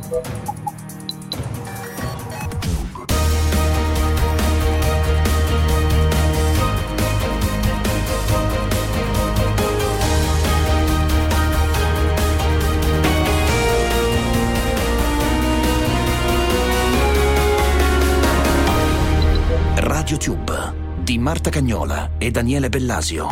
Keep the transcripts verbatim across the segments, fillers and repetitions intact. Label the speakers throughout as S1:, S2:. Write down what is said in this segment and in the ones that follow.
S1: RadioTube di Marta Cagnola e Daniele Bellasio.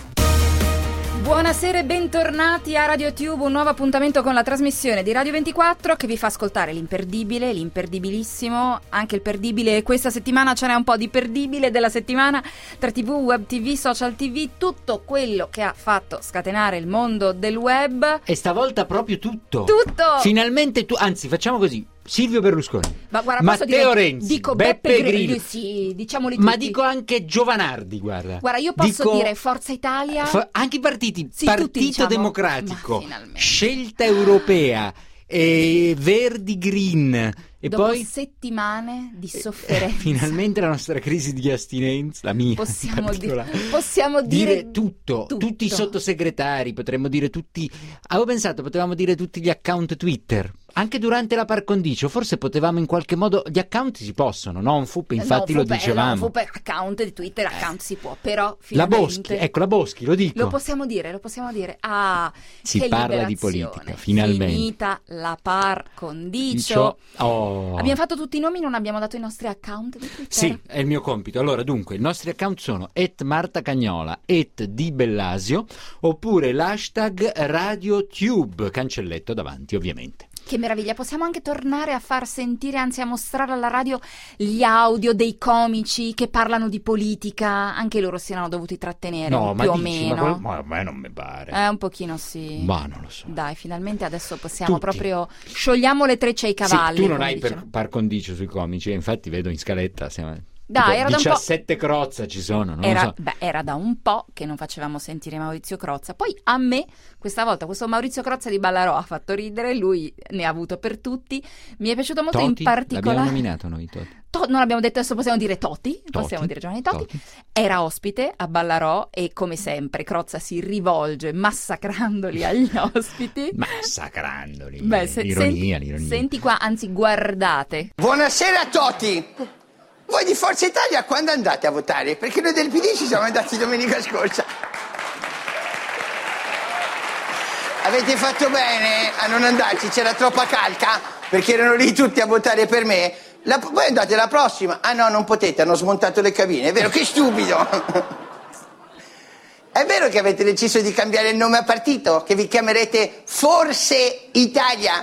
S2: Buonasera e bentornati a RadioTube, un nuovo appuntamento con la trasmissione di Radio ventiquattro che vi fa ascoltare l'imperdibile, l'imperdibilissimo, anche il perdibile. Questa settimana ce n'è un po' di perdibile della settimana tra tivù, web tivù, social tivù, tutto quello che ha fatto scatenare il mondo del web.
S3: E stavolta proprio tutto.
S2: Tutto!
S3: Finalmente tu, anzi facciamo così. Silvio Berlusconi,
S2: ma guarda,
S3: Matteo
S2: dire,
S3: Renzi,
S2: dico
S3: Beppe,
S2: Beppe
S3: Grillo,
S2: Grillo, sì, diciamoli tutti.
S3: Ma dico anche Giovanardi, guarda.
S2: Guarda, io posso
S3: dico,
S2: dire Forza Italia,
S3: fo- anche i partiti,
S2: sì,
S3: Partito
S2: tutti, diciamo,
S3: Democratico, Scelta Europea, e Verdi Green. E
S2: dopo
S3: poi
S2: settimane di sofferenza,
S3: eh, finalmente la nostra crisi di astinenza, la mia
S2: possiamo, di- possiamo dire,
S3: dire tutto,
S2: tutto,
S3: tutti i sottosegretari, potremmo dire tutti. Avevo pensato, potevamo dire tutti gli account Twitter, anche durante la par condicio, forse potevamo in qualche modo, gli account si possono, no? Un F U P, infatti
S2: no,
S3: lo
S2: F U P,
S3: dicevamo.
S2: No, F U P, account di Twitter, account si può, però
S3: la Boschi, ecco la Boschi, lo dico.
S2: Lo possiamo dire, lo possiamo dire. Ah,
S3: si
S2: che
S3: parla di politica, finalmente.
S2: Finita la par condicio.
S3: Oh.
S2: Abbiamo fatto tutti i nomi, non abbiamo dato i nostri account di Twitter.
S3: Sì, è il mio compito. Allora, dunque, i nostri account sono at Marta Cagnola, at Di Bellasio, oppure l'hashtag RadioTube, cancelletto davanti, ovviamente.
S2: Che meraviglia, possiamo anche tornare a far sentire, anzi a mostrare alla radio gli audio dei comici che parlano di politica, anche loro si erano dovuti trattenere,
S3: no,
S2: più
S3: ma
S2: o
S3: dici,
S2: meno.
S3: Ma, quel, ma a me non mi pare.
S2: Eh, un pochino sì.
S3: Ma non lo so.
S2: Dai, finalmente adesso possiamo
S3: Tutti.
S2: proprio sciogliamo le trecce ai cavalli.
S3: Sì, tu non hai
S2: dicono.
S3: per, par condicio sui comici, infatti vedo in scaletta siamo...
S2: Dai, era
S3: diciassette da un po'... crozza ci sono, non
S2: era,
S3: lo so.
S2: Beh, era da un po' che non facevamo sentire Maurizio Crozza. Poi a me, questa volta, questo Maurizio Crozza di Ballarò ha fatto ridere, lui ne ha avuto per tutti. Mi è piaciuto molto
S3: Toti?
S2: in particolare.
S3: L'abbiamo nominato noi Toti.
S2: To- non abbiamo detto, adesso possiamo dire Toti,
S3: Toti.
S2: possiamo dire Giovanni Toti.
S3: Toti.
S2: Era ospite a Ballarò e come sempre Crozza si rivolge massacrandoli agli ospiti.
S3: Massacrandoli.
S2: Beh, se-
S3: l'ironia,
S2: senti,
S3: l'ironia.
S2: Senti qua, anzi guardate.
S4: Buonasera Toti. Voi di Forza Italia quando andate a votare? Perché noi del P D ci siamo andati domenica scorsa. Avete fatto bene a non andarci, c'era troppa calca, perché erano lì tutti a votare per me. La, voi andate la prossima. Ah no, non potete, hanno smontato le cabine. È vero, che stupido. È vero che avete deciso di cambiare il nome a partito? Che vi chiamerete Forse Italia?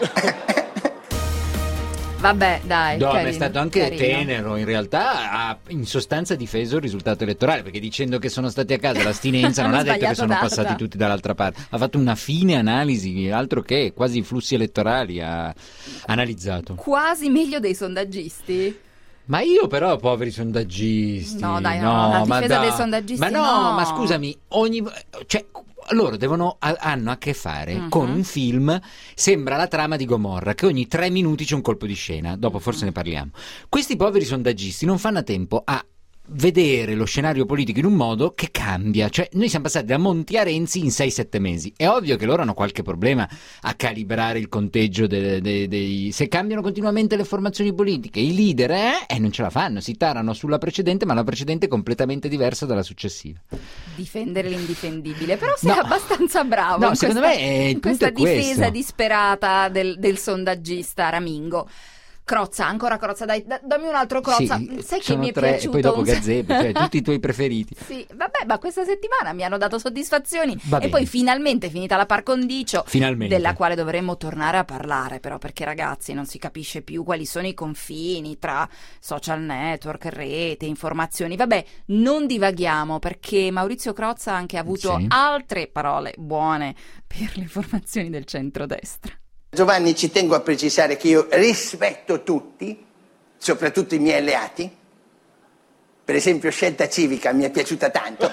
S2: Vabbè, dai,
S3: No,
S2: carino,
S3: ma è stato anche
S2: carino.
S3: tenero, in realtà ha in sostanza difeso il risultato elettorale, perché dicendo che sono stati a casa l'astinenza non
S2: Hanno
S3: ha detto che
S2: sbagliato
S3: sono
S2: data.
S3: passati tutti dall'altra parte, ha fatto una fine analisi, altro che quasi i flussi elettorali ha analizzato.
S2: Quasi meglio dei sondaggisti.
S3: Ma io però, poveri sondaggisti.
S2: No, dai, no, la
S3: ma
S2: difesa
S3: dai.
S2: dei sondaggisti
S3: Ma no,
S2: no.
S3: ma scusami, ogni cioè loro devono hanno a che fare
S2: Uh-huh.
S3: con un film, sembra la trama di Gomorra, che ogni tre minuti c'è un colpo di scena, dopo forse ne parliamo. Questi poveri sondaggisti non fanno a tempo a vedere lo scenario politico in un modo che cambia, cioè noi siamo passati da Monti a Renzi in sei sette mesi. È ovvio che loro hanno qualche problema a calibrare il conteggio dei, dei, dei... se cambiano continuamente le formazioni politiche, i leader eh, eh, non ce la fanno, si tarano sulla precedente, ma la precedente è completamente diversa dalla successiva.
S2: Difendere l'indifendibile, però sei
S3: No.
S2: abbastanza bravo
S3: No,
S2: in
S3: secondo
S2: questa,
S3: me è- il
S2: in questa
S3: punto è questo.
S2: difesa disperata del, del sondaggista Ramingo. Crozza, ancora Crozza, dai, da- dammi un altro Crozza.
S3: Sì,
S2: Sai che
S3: sono
S2: mi è
S3: tre,
S2: piaciuto
S3: e poi dopo
S2: un-
S3: Gazzebi, cioè tutti i tuoi preferiti.
S2: Sì, vabbè, ma questa settimana mi hanno dato soddisfazioni.
S3: Va
S2: e
S3: bene.
S2: poi finalmente finita la par condicio,
S3: Finalmente.
S2: della quale dovremmo tornare a parlare, però, perché ragazzi non si capisce più quali sono i confini tra social network, rete, informazioni. Vabbè, non divaghiamo, perché Maurizio Crozza ha anche avuto
S3: Sì.
S2: altre parole buone per le formazioni del centrodestra.
S4: Giovanni, ci tengo a precisare che io rispetto tutti, soprattutto i miei alleati. Per esempio Scelta Civica mi è piaciuta tanto.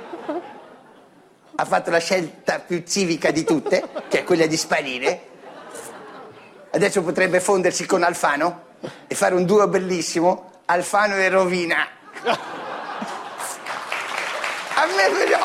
S4: Ha fatto la scelta più civica di tutte, che è quella di sparire. Adesso potrebbe fondersi con Alfano e fare un duo bellissimo, Alfano e Rovina. A me però...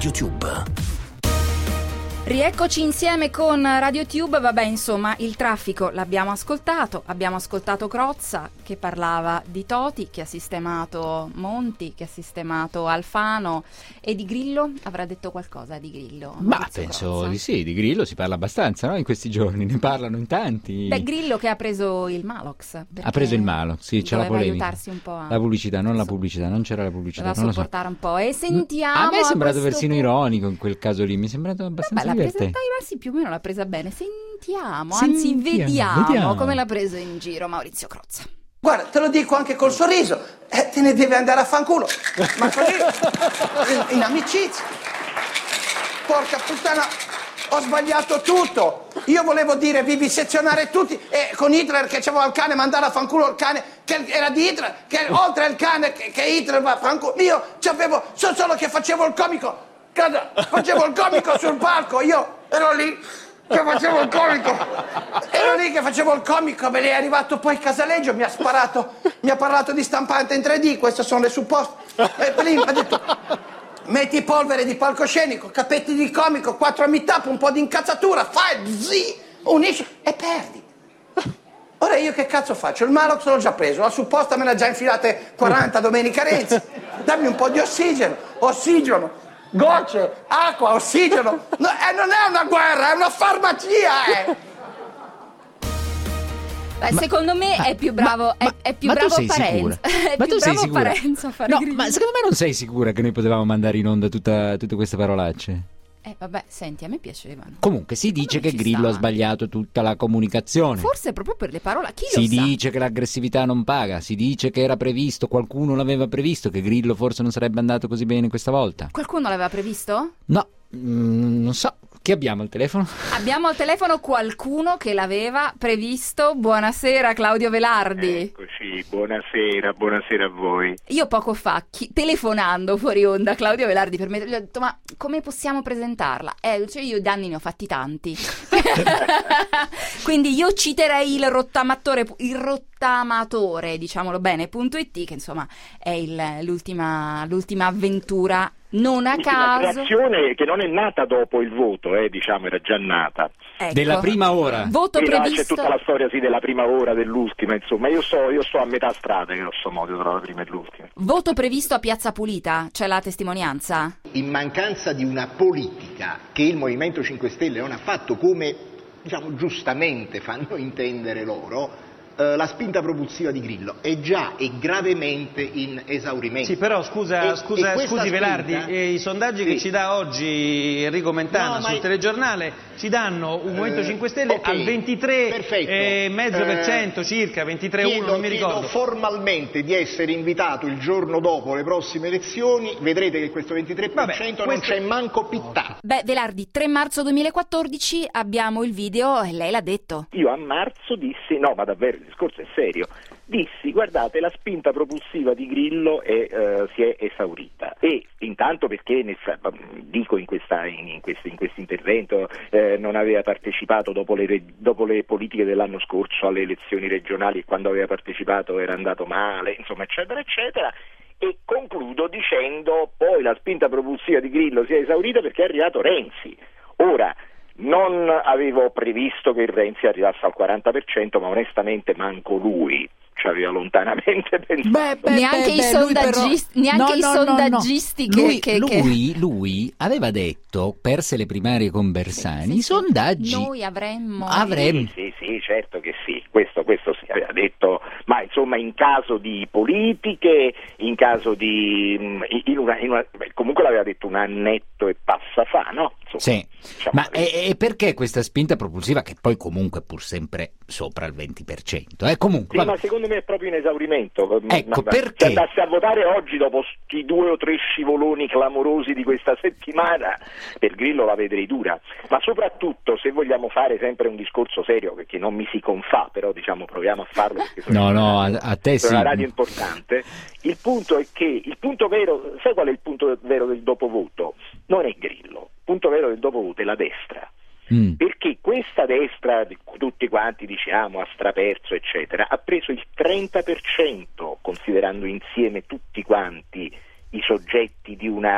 S1: RadioTube.
S2: Rieccoci insieme con RadioTube. Vabbè, insomma, il traffico l'abbiamo ascoltato, abbiamo ascoltato Crozza che parlava di Toti, che ha sistemato Monti, che ha sistemato Alfano, e di Grillo avrà detto qualcosa di Grillo?
S3: Ma
S2: Maurizio
S3: penso
S2: Crozza?
S3: di sì, di Grillo si parla abbastanza, no? In questi giorni ne parlano in tanti.
S2: Beh, Grillo che ha preso il Malox.
S3: Ha preso il Malox, sì, c'è la
S2: doveva
S3: polemica.
S2: aiutarsi un po' a...
S3: La pubblicità, non la pubblicità, non c'era la pubblicità.
S2: Doveva
S3: Non lo so.
S2: sopportare un po'. E sentiamo...
S3: A me è sembrato
S2: questo
S3: persino
S2: punto-
S3: ironico in quel caso lì, mi è sembrato abbastanza
S2: Beh, l'ha presa,
S3: divertente.
S2: dai, ma sì, più o meno l'ha presa bene. Sentiamo, anzi
S3: Sentiamo,
S2: vediamo,
S3: vediamo.
S2: come l'ha preso in giro Maurizio Crozza.
S4: Guarda, te lo dico anche col sorriso, eh, te ne deve andare a fanculo, ma così, in, in amicizia. Porca puttana, ho sbagliato tutto. Io volevo dire vivisezionare tutti, e con Hitler che c'aveva il cane, mandare a fanculo il cane che era di Hitler, che oltre al cane che, che Hitler va a fanculo. Io c'avevo, so solo che facevo il comico, Guarda, facevo il comico sul palco, io ero lì che facevo il comico, ero lì che facevo il comico, me ne è arrivato poi Casaleggio, mi ha sparato, mi ha parlato di stampante in tre D, queste sono le supposte, e prima ha detto, metti polvere di palcoscenico, capetti di comico, quattro meet-up, un po' di incazzatura, fai, zi, unisci e perdi. Ora io che cazzo faccio? Il Malox l'ho già preso, la supposta me ne ha già infilate quaranta Domenica Renzi, dammi un po' di ossigeno, ossigeno. Gocce, acqua, ossigeno. No, eh, non è una guerra, è una farmacia, eh.
S2: Beh, secondo me è più bravo,
S3: ma-
S2: è, è più
S3: ma tu
S2: bravo
S3: sei
S2: Parenzo.
S3: sicura?
S2: È
S3: Ma
S2: più
S3: tu sei
S2: bravo
S3: sicura?
S2: Parenzo a fare
S3: No,
S2: Grillo.
S3: ma secondo me non sei sicura che noi potevamo mandare in onda tutta, tutte queste parolacce?
S2: Eh, vabbè, senti, a me piacevano.
S3: Comunque si dice
S2: me
S3: che
S2: ci
S3: Grillo
S2: sta.
S3: ha sbagliato tutta la comunicazione.
S2: Forse proprio per le parole, chi
S3: Si
S2: lo sa?
S3: dice che l'aggressività non paga, si dice che era previsto, qualcuno l'aveva previsto, che Grillo forse non sarebbe andato così bene questa volta.
S2: Qualcuno l'aveva previsto?
S3: No, mm, non so. Chi abbiamo al telefono?
S2: Abbiamo al telefono qualcuno che l'aveva previsto. Buonasera Claudio Velardi.
S5: Eccoci, buonasera, buonasera a voi.
S2: Io poco fa, chi- telefonando fuori onda a Claudio Velardi per me, gli ho detto ma come possiamo presentarla? Eh, cioè io danni ne ho fatti tanti. Quindi io citerei il rottamatore, il rottamatore, diciamolo bene, punto it, che insomma è il, l'ultima, l'ultima avventura, non a
S5: Una
S2: caso.
S5: creazione che non è nata dopo il voto, eh, diciamo, era già nata.
S2: Ecco.
S3: Della prima ora.
S2: Voto
S5: Sì, no, c'è
S2: previsto.
S5: tutta la storia sì, della prima ora, dell'ultima, insomma, io sto, io sto a metà strada, grosso modo, tra la prima e l'ultima.
S2: Voto previsto a Piazza Pulita, c'è la testimonianza?
S6: In mancanza di una politica che il Movimento cinque Stelle non ha fatto come, diciamo, giustamente fanno intendere loro, eh, la spinta propulsiva di Grillo è già e gravemente in esaurimento.
S7: Sì, però scusa,
S6: E-
S7: scusa
S6: e questa
S7: scusi
S6: spinta-
S7: Velardi, eh, i sondaggi
S6: Sì.
S7: che ci dà oggi Enrico Mentana
S6: No, ma
S7: sul
S6: è-
S7: telegiornale ci danno un Movimento
S6: Eh,
S7: cinque Stelle
S6: ok,
S7: al ventitré
S6: perfetto.
S7: virgola cinque per cento
S6: Eh,
S7: circa, ventitré virgola uno,
S6: Chiedo,
S7: non mi
S6: chiedo
S7: ricordo.
S6: formalmente di essere invitato il giorno dopo le prossime elezioni, vedrete che questo ventitré per cento
S7: Vabbè,
S6: non
S7: questo-
S6: c'è manco pittà.
S2: Beh, Velardi, tre marzo duemilaquattordici abbiamo il video e lei l'ha detto.
S5: Io a marzo dissi, no ma davvero il discorso è serio, dissi guardate la spinta propulsiva di Grillo è, eh, si è esaurita e intanto perché nel, fra- dico in questa in, in questo in questo intervento eh, non aveva partecipato dopo le, re- dopo le politiche dell'anno scorso alle elezioni regionali e quando aveva partecipato era andato male, insomma eccetera eccetera. E concludo dicendo poi la spinta propulsiva di Grillo si è esaurita perché è arrivato Renzi. Ora non avevo previsto che il Renzi arrivasse al quaranta per cento, ma onestamente manco lui ci aveva lontanamente pensato.
S2: Neanche i sondaggisti- neanche i sondaggisti che-
S3: lui,
S2: che- che-
S3: lui, lui aveva detto, perse le primarie con Bersani,
S2: Sì,
S3: i
S2: sì.
S3: sondaggi
S2: Noi avremmo...
S3: avremmo...
S5: Sì, sì, sì, certo che sì, questo, questo sì, aveva detto, ma insomma in caso di politiche, in caso di... In una, in una, comunque l'aveva detto un annetto e passa fa, no? Insomma,
S3: Sì,
S5: diciamo
S3: ma
S5: così.
S3: e, e perché questa spinta propulsiva che poi comunque pur sempre sopra il venti per cento? Eh, comunque,
S5: Sì,
S3: vabbè.
S5: ma secondo me è proprio in esaurimento.
S3: Ecco,
S5: Ma-
S3: perché?
S5: Se andasse a votare oggi dopo sti due o tre scivoloni clamorosi di questa settimana, per Grillo la vedrei dura. Ma soprattutto, se vogliamo fare sempre un discorso serio, perché non mi si confà, però diciamo proviamo a farlo perché sono,
S3: No, no, a, a te sì.
S5: sono una radio importante, il punto è che, il punto vero, sai qual è il punto vero del dopovoto? Non è Grillo, il punto vero del dopovoto è la destra.
S3: Mm.
S5: Perché questa destra, di cui tutti quanti diciamo ha straperso eccetera, ha preso il trenta per cento considerando insieme tutti quanti i soggetti di una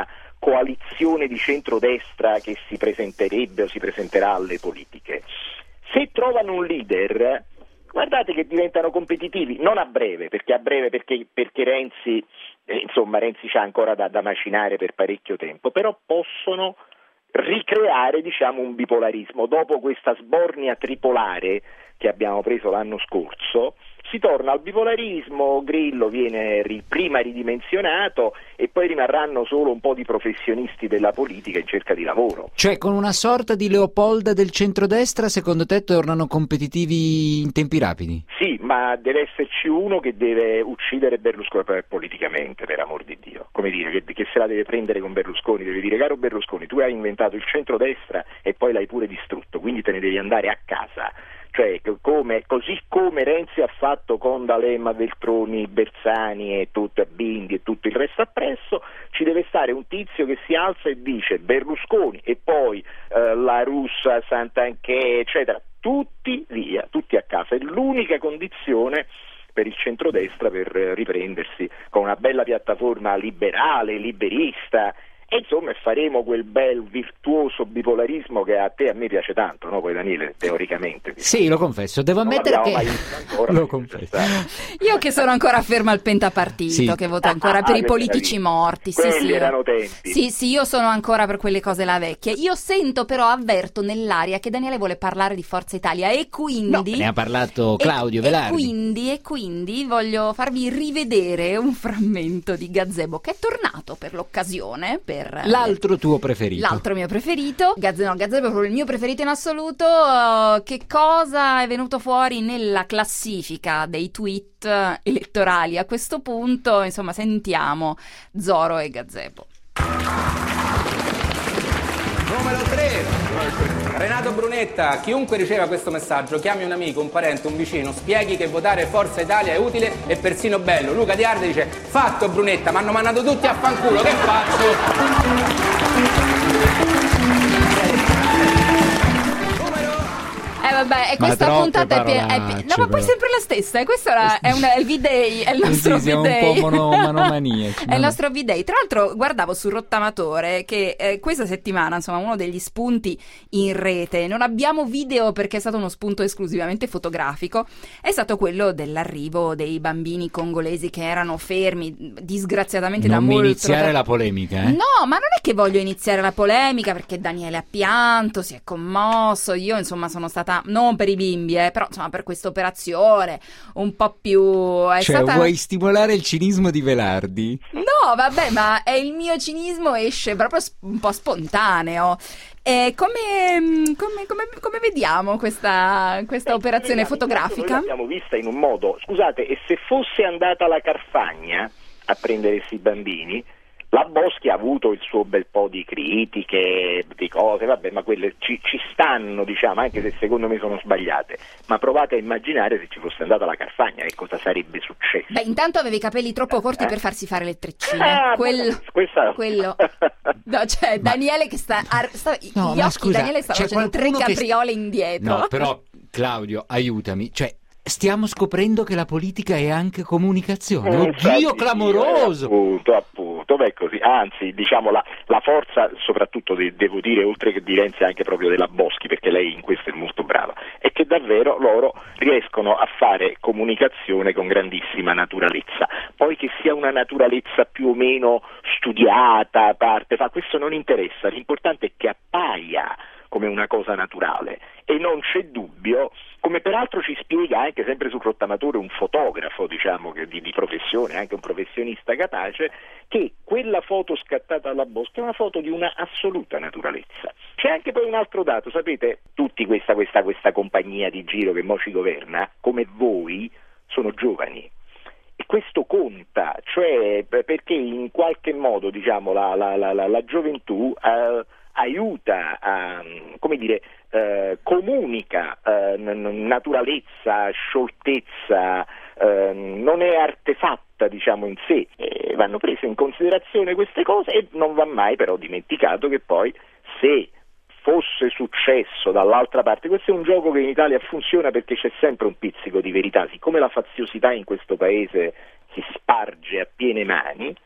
S5: coalizione di centrodestra che si presenterebbe o si presenterà alle politiche. Se trovano un leader, guardate che diventano competitivi, non a breve, perché a breve perché, perché Renzi, eh, insomma Renzi c'ha ancora da, da macinare per parecchio tempo, però possono ricreare, diciamo, un bipolarismo. Dopo questa sbornia tripolare che abbiamo preso l'anno scorso, si torna al bipolarismo, Grillo viene ri, prima ridimensionato e poi rimarranno solo un po' di professionisti della politica in cerca di lavoro.
S3: Cioè, con una sorta di Leopolda del centrodestra, secondo te tornano competitivi in tempi rapidi?
S5: Sì, ma deve esserci uno che deve uccidere Berlusconi politicamente, per amor di Dio. Come dire, che, che se la deve prendere con Berlusconi, deve dire: caro Berlusconi, tu hai inventato il centrodestra e poi l'hai pure distrutto, quindi te ne devi andare a casa. Cioè, come, così come Renzi ha fatto con D'Alema, Veltroni, Bersani e tutto, Bindi e tutto il resto appresso, ci deve stare un tizio che si alza e dice Berlusconi e poi eh, la Russa, Santanchè, eccetera, tutti via, tutti a casa. È l'unica condizione per il centrodestra per riprendersi con una bella piattaforma liberale, liberista. E insomma faremo quel bel virtuoso bipolarismo che a te e a me piace tanto, no? Poi Daniele, teoricamente.
S3: Sì, lo confesso, devo
S5: non
S3: ammettere che...
S5: mai visto ancora,
S3: lo confesso.
S2: Io che sono ancora ferma al pentapartito,
S3: Sì.
S2: che voto ancora
S5: Ah,
S2: per i
S5: ah,
S2: politici morti. Sì,
S5: quelli
S2: sì.
S5: erano tempi.
S2: Sì, sì, io sono ancora per quelle cose là vecchie. Io sento però, avverto nell'aria che Daniele vuole parlare di Forza Italia e quindi...
S3: No, ne ha parlato Claudio
S2: e,
S3: Velardi.
S2: E quindi, e quindi voglio farvi rivedere un frammento di Gazebo che è tornato per l'occasione, per...
S3: L'altro tuo preferito.
S2: L'altro mio preferito, Gazze, no, Gazebo è proprio il mio preferito in assoluto. Uh, che cosa è venuto fuori nella classifica dei tweet uh, elettorali a questo punto? Insomma, sentiamo Zoro e Gazebo.
S8: Numero tre, Renato Brunetta. Chiunque riceva questo messaggio chiami un amico, un parente, un vicino, spieghi che votare Forza Italia è utile e persino bello. Luca Di Arde dice: fatto Brunetta, mi hanno mandato tutti a fanculo, che faccio?
S2: Eh vabbè, e questa
S3: troppe
S2: puntata è piena. È pie- no, ma poi
S3: però.
S2: sempre la stessa. E questo era, è, una, è il V-Day, è il nostro
S3: Sì, siamo
S2: V-Day.
S3: un po' mono- manomaniaci.
S2: È il nostro V-Day. Tra l'altro, guardavo su Rottamatore che eh, questa settimana, insomma, uno degli spunti in rete, non abbiamo video perché è stato uno spunto esclusivamente fotografico, è stato quello dell'arrivo dei bambini congolesi che erano fermi, disgraziatamente
S3: Non
S2: da
S3: mi
S2: molto.
S3: iniziare
S2: da-
S3: la polemica, eh?
S2: No, ma non è che voglio iniziare la polemica perché Daniele ha pianto, si è commosso, io insomma sono stata, non per i bimbi, eh, però insomma per questa operazione un po' più... È
S3: Cioè,
S2: stata...
S3: vuoi stimolare il cinismo di Velardi?
S2: No, vabbè, ma è il mio cinismo esce proprio sp- un po' spontaneo. E come, come, come, come vediamo questa, questa
S5: Eh,
S2: operazione
S5: vediamo,
S2: fotografica?
S5: Noi l'abbiamo vista in un modo, scusate, e se fosse andata la Carfagna a prendere questi bambini, la Boschi ha avuto il suo bel po' di critiche, di cose, vabbè, ma quelle ci, ci stanno, diciamo, anche se secondo me sono sbagliate, ma provate a immaginare se ci fosse andata la Carfagna che cosa sarebbe successo.
S2: Beh, intanto aveva i capelli troppo corti
S5: Eh?
S2: per farsi fare le treccine.
S5: Ah,
S2: quello,
S5: questa...
S2: quello. No, cioè, Daniele che sta, ar- sta
S3: No,
S2: gli
S3: ma
S2: occhi,
S3: scusa,
S2: Daniele sta
S3: c'è
S2: facendo tre
S3: qualcuno che st-
S2: capriole indietro.
S3: No, però, Claudio, aiutami. Cioè, stiamo scoprendo che la politica è anche comunicazione.
S5: Eh,
S3: Oddio,
S5: infatti,
S3: clamoroso!
S5: eh, appunto, appunto, beh, così. Anzi, diciamo la, la forza, soprattutto de- devo dire, oltre che di Renzi, anche proprio della Boschi, perché lei in questo è molto brava, è che davvero loro riescono a fare comunicazione con grandissima naturalezza. Poi che sia una naturalezza più o meno studiata, a parte, fa, questo non interessa, l'importante è che appaia come una cosa naturale e non c'è dubbio, come peraltro ci spiega anche sempre sul Rottamatore un fotografo, diciamo, che di, di professione, anche un professionista capace, che quella foto scattata dalla Boschi è una foto di una assoluta naturalezza. C'è anche poi un altro dato, sapete, tutti questa, questa, questa compagnia di giro che mo ci governa, come voi, sono giovani. E questo conta, cioè perché in qualche modo, diciamo, la, la, la, la, la gioventù eh, aiuta, a, come dire, eh, comunica eh, naturalezza, scioltezza, eh, non è artefatta, diciamo, in sé. Eh, vanno prese in considerazione queste cose e non va mai però dimenticato che poi se fosse successo dall'altra parte, questo è un gioco che in Italia funziona perché c'è sempre un pizzico di verità, siccome la faziosità in questo paese si sparge a piene mani,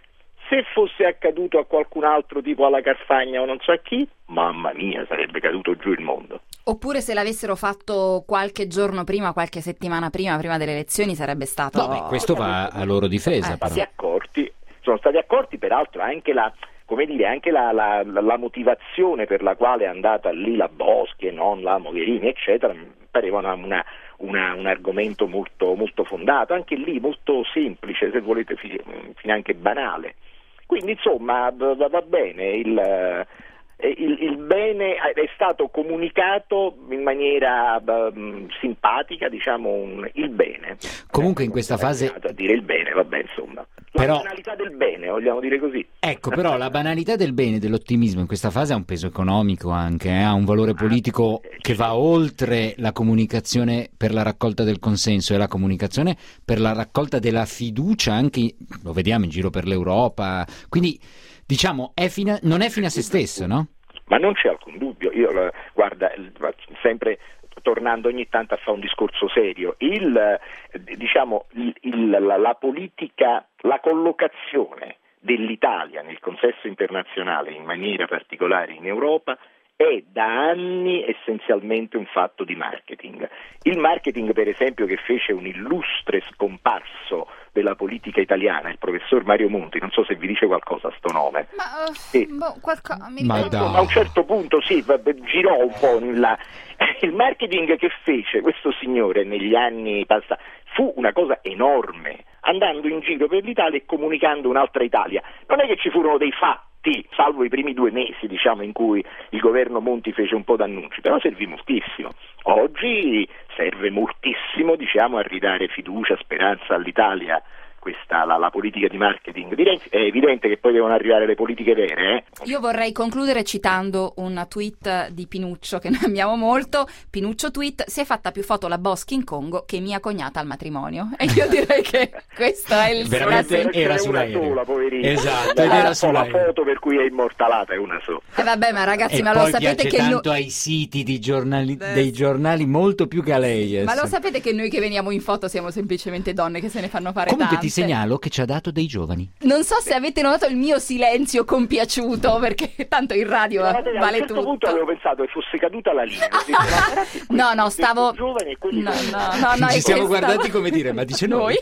S5: Se fosse accaduto a qualcun altro, tipo alla Carfagna o non so a chi, mamma mia, sarebbe caduto giù il mondo.
S2: Oppure se l'avessero fatto qualche giorno prima, qualche settimana prima, prima delle elezioni, sarebbe stato...
S3: No, beh, questo va a loro difesa.
S2: Eh,
S3: però.
S5: Stati accorti, sono stati accorti peraltro anche la, come dire, anche la, la, la motivazione per la quale è andata lì la Boschi e non la Mogherini, eccetera, mi pareva una, una, una, un argomento molto, molto fondato, anche lì molto semplice, se volete, fino anche banale. Quindi insomma va, va bene, il... Il, il bene è stato comunicato in maniera uh, simpatica, diciamo un, il bene.
S3: Comunque
S5: eh,
S3: in questa fase
S5: a dire il bene, vabbè, insomma. La
S3: però...
S5: banalità del bene, vogliamo dire così.
S3: Ecco, però la banalità del bene, dell'ottimismo in questa fase ha un peso economico anche, eh? Ha un valore politico che va oltre la comunicazione per la raccolta del consenso e la comunicazione per la raccolta della fiducia, anche lo vediamo in giro per l'Europa. Quindi diciamo è fine, non è fine a se stesso, no?
S5: Ma non c'è alcun dubbio. Io guarda, sempre tornando ogni tanto a fare un discorso serio, il diciamo il, il, la, la politica, la collocazione dell'Italia nel consesso internazionale, in maniera particolare in Europa, è da anni essenzialmente un fatto di marketing. Il marketing, per esempio, che fece un illustre scomparso della politica italiana, il professor Mario Monti, non so se vi dice qualcosa sto nome.
S2: Ma, uh,
S5: sì.
S2: boh, qualco... mi
S3: Ma
S5: a un certo punto sì, girò un po' la... il marketing che fece questo signore negli anni passati fu una cosa enorme, andando in giro per l'Italia e comunicando un'altra Italia. Non è che ci furono dei fatti, salvo i primi due mesi, diciamo, in cui il governo Monti fece un po' d'annunci, però servì moltissimo. Oggi serve moltissimo, diciamo, a ridare fiducia, speranza all'Italia. Questa la, la politica di marketing di Renzi. È evidente che poi devono arrivare le politiche vere, eh?
S2: Io vorrei concludere citando un tweet di Pinuccio che noi amiamo molto. Pinuccio tweet: si è fatta più foto la Boschi in Congo che mia cognata al matrimonio. E io direi che questo è il
S3: veramente
S2: sulla...
S3: era
S5: una
S3: sull'aereo.
S5: sola, poverina.
S3: Esatto, ed
S5: la,
S3: era sull'aereo.
S5: La foto per cui è immortalata è una sola.
S2: Eh vabbè, ma ragazzi,
S3: e
S2: ma
S3: poi
S2: lo sapete
S3: piace
S2: che
S3: tanto
S2: no...
S3: ai siti di giornali,
S2: Eh.
S3: dei giornali molto più che a lei. eh,
S2: Ma lo
S3: sì.
S2: sapete che noi che veniamo in foto siamo semplicemente donne che se ne fanno fare
S3: Comunque
S2: tante.
S3: ti segnalo che ci ha dato dei giovani.
S2: Non so se avete notato il mio silenzio compiaciuto, perché tanto in radio
S5: Guardate, a un
S2: vale
S5: certo
S2: tutto.
S5: punto avevo pensato che fosse caduta la linea. Ho detto, ma ragazzi,
S2: No, no,
S5: questi
S2: stavo...
S5: giovani e quelli
S2: No,
S5: che-
S2: no, no, no,
S3: Ci
S2: è
S3: siamo
S2: questa-
S3: guardati come dire, ma dice noi.